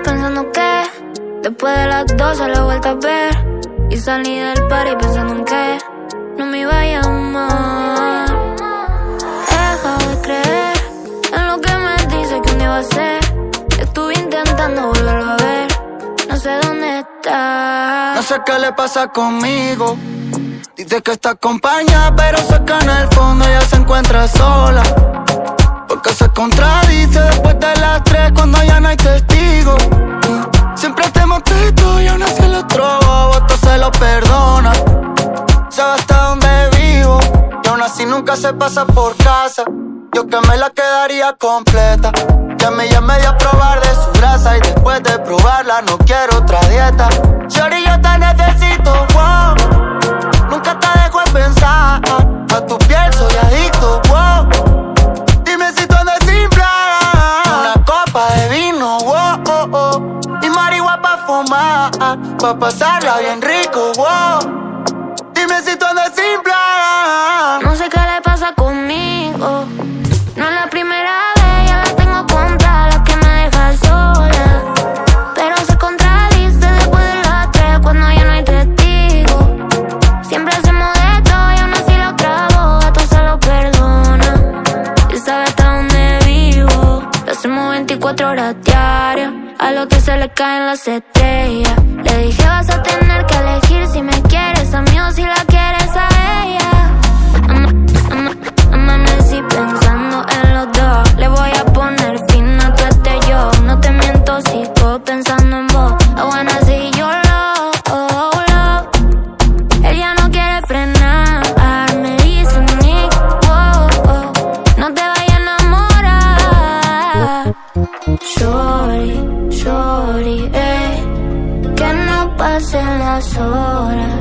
pensando que después de las 12 la vuelta a ver. Y salí del party pensando en que no me iba a llamar. He dejado de creer en lo que me dice que un día va a ser. Estuve intentando volverlo a ver, no sé dónde está. No sé qué le pasa conmigo. Dice que está acompañada, pero sé que en el fondo ella se encuentra sola. Porque se contradice después de las 3 cuando ya no hay testigos. Siempre te mostré y aún así el otro bobo se lo perdona. Sabe hasta dónde vivo y aún así nunca se pasa por casa. Yo que me la quedaría completa. Ya me dio a probar de su grasa y después de probarla no quiero otra dieta. Shorty, yo te necesito, wow. Nunca te dejo de pensar. A tu piel soy adicto, wow. Dime si tú andas sin plan. Una copa de vino, wow, oh, oh. Y marihuana pa' fumar, pa' pasarla bien rico, wow. Dime si tú andas sin plan. No sé qué le pasa conmigo. No es la primera vez, ya la tengo contra la que me deja sola. Pero se contradice después de las 3 cuando ya no hay testigos. Siempre hacemos de todo y aún así lo grabo, esto se lo perdona. Y sabe hasta dónde vivo. Lo hacemos 24 horas diarias, a lo que se le caen las estrellas. Le dije vas a tener que elegir si me quieres a mí o si la quieres a ella. Amanecí pensando en los dos. Le voy a poner fin a tu yo. No te miento si estoy pensando en vos. I wanna see your love. Él ya no quiere frenar. Me dice Nick, oh, oh. No te vayas a enamorar. Shorty, que no pasen las horas,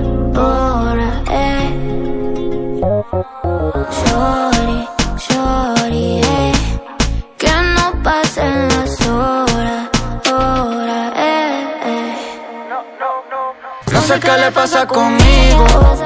Shorty, que no pasen las horas, No sé qué le pasa conmigo.